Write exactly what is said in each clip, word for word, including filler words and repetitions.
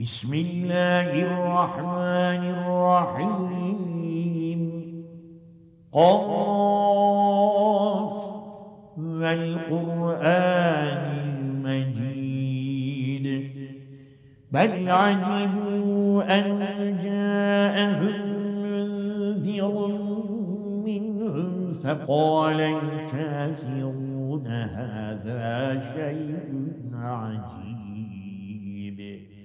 بسم الله الرحمن الرحيم. قاف والقرآن المجيد بل عجبوا أن جاءهم منذر منهم فقال الكافرون هذا شيء عجيب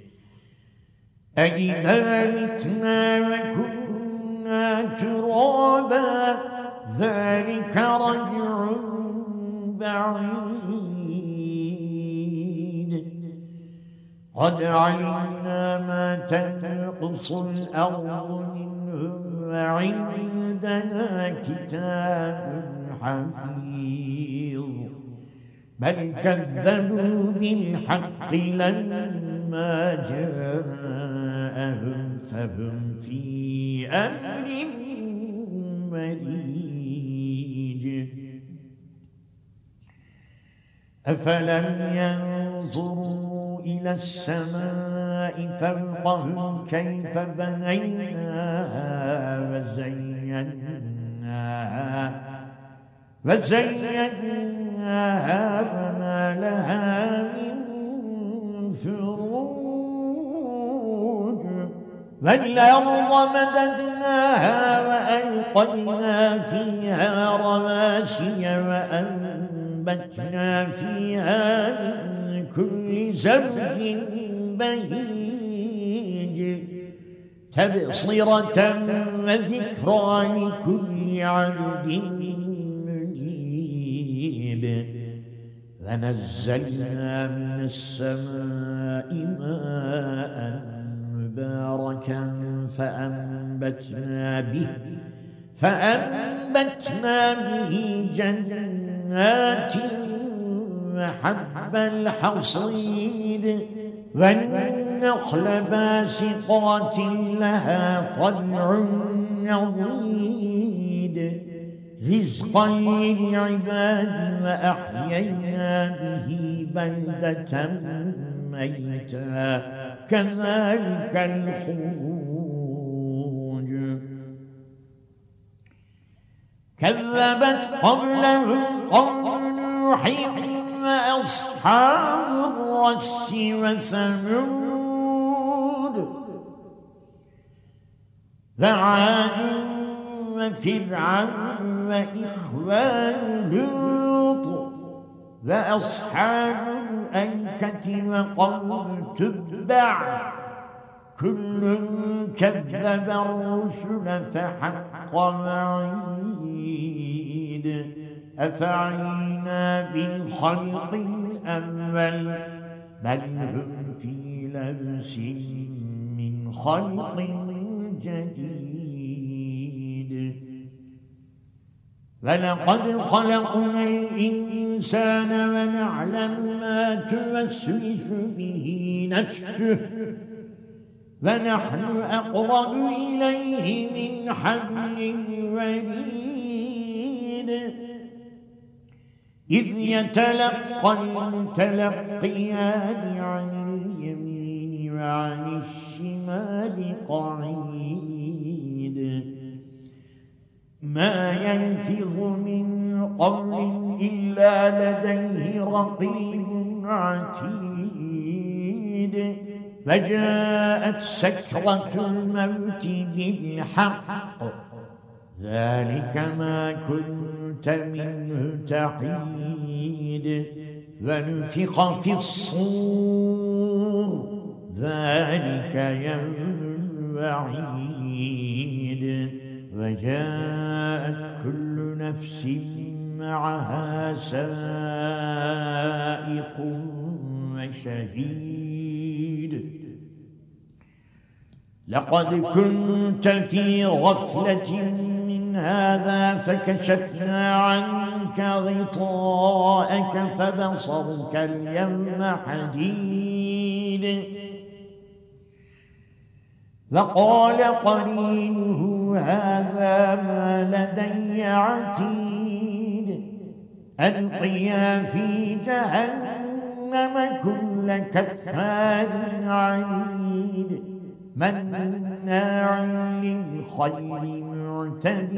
أإذا متنا وكنا ترابا ذلك رجع بعيد قد علمنا ما تنقص الأرض منهم وعندنا كتاب حفيظ بل كذبوا بالحق لما جاءهم فهم في أمر مريج أفلم ينظروا إلى السماء فوقهم كيف بنيناها وزيناها وزيناها وما لها من فروج والأرض مددناها وألقينا فيها رواسي وأنبتنا فيها من كل زوج بهيج تبصرة وذكرى لكل عبد منيب ونزلنا من السماء ماء مباركا فأنبتنا به فأنبتنا به جنات وحب الحصيد والنخل باسقات لها طلع نضيد رزقا للعباد وأحيينا به بلدة ميتا كذلك الخروج كذبت قبلهم قوم نوح وأصحاب الرس وثمود وعاد وفرعون وإخوان لوط وأصحاب الأيكة وقوم تبع كل كذب الرسل فحق وعيد أفعينا بالخلق الأول بل هم في لبس من خلق جديد ولقد خلقنا الإنسان ونعلم ما توسوس به نفسه ونحن أقرب إليه من حبل الوريد إذ يتلقى المتلقيان عن اليمين وعن الشمال قعيد ما يلفظ من قول إلا لديه رقيب عتيد فجاءت سكرة الموت بالحق ذلك ما كنت منه تحيد ونفخ في الصور ذلك يوم الوعيد وجاءت كل نفس معها سائق وشهيد لقد كنت في غفلة من هذا فكشفنا عنك غطاءك فبصرك اليوم حديد وقال قرينه هذا ما لدي عتيد ألقيا في جهنم كل كفار عنيد مناع للخير معتد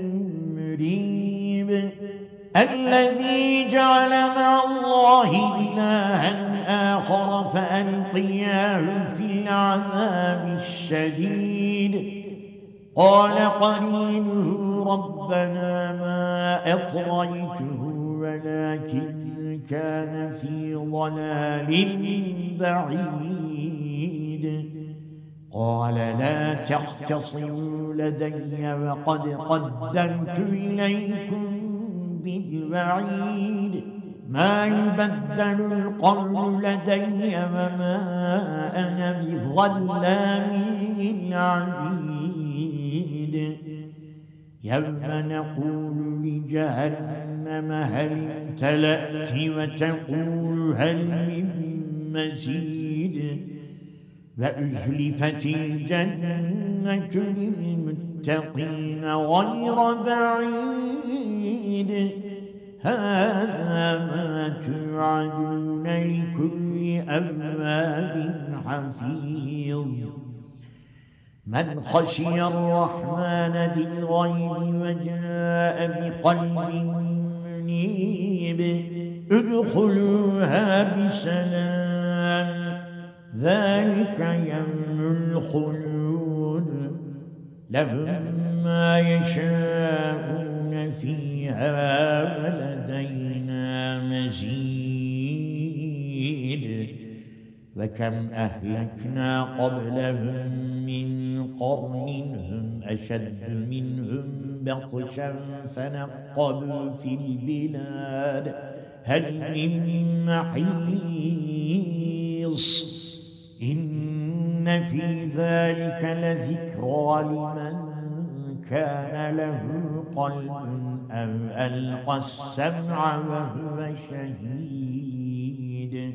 مريب الذي جعل مع الله إلها آخر فألقياه في العذاب الشديد قال قرينه ربنا ما أطغيته ولكن كان في ضلال بعيد قال لا تختصموا لدي وقد قدمت إليكم بالوعيد ما يبدل القول لدي وما أنا بظلام للعبيد يوم نقول لجهنم هل امتلأت وتقول هل من مزيد وأزلفت الجنة للمتقين غير بعيد هذا ما توعدون لكل أواب حفيظ من خشي الرحمن بالغيب وجاء بقلب منيب ادخلوها بسلام ذلك يوم الخلود لهم ما يشاءون فيها ولدينا مزيد وكم أهلكنا قبلهم من قرن هم أشد منهم بطشا فنقبوا في البلاد هل من محيص إن في ذلك لذكرى لمن كان له قلب أو ألقى السمع وهو شهيد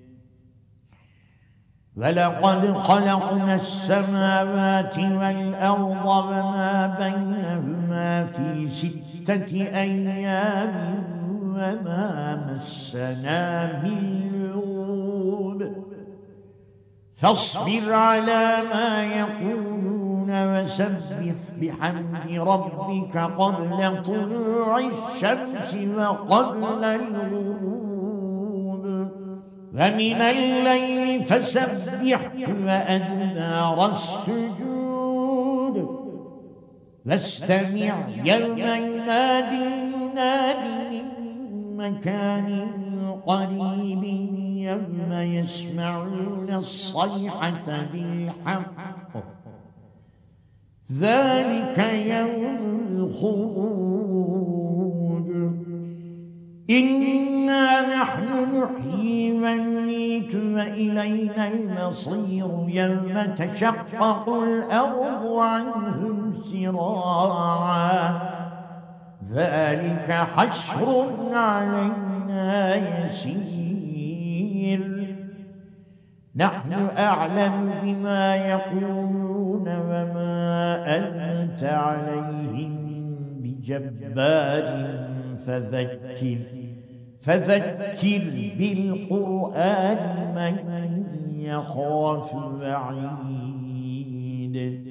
ولقد خلقنا السماوات والأرض وما بينهما في ستة أيام وما مسنا من لغوب فاصبر على ما يقولون وسبح بحمد ربك قبل طلوع الشمس وقبل الغروب ومن الليل فسبح وأدبار السجود واستمع يوم ينادي المنادي من مكان قريب يوم يسمعون الصيحة بالحق ذلك يوم الخروج إنا نحن نحيي ونميت وإلينا المصير يوم تشقق الأرض عنهم سراعا ذلك حشر علينا يسير نحن أعلم بما يقولون وما أنت عليهم بجبار فذكر فذكر بالقرآن من يخاف وعيد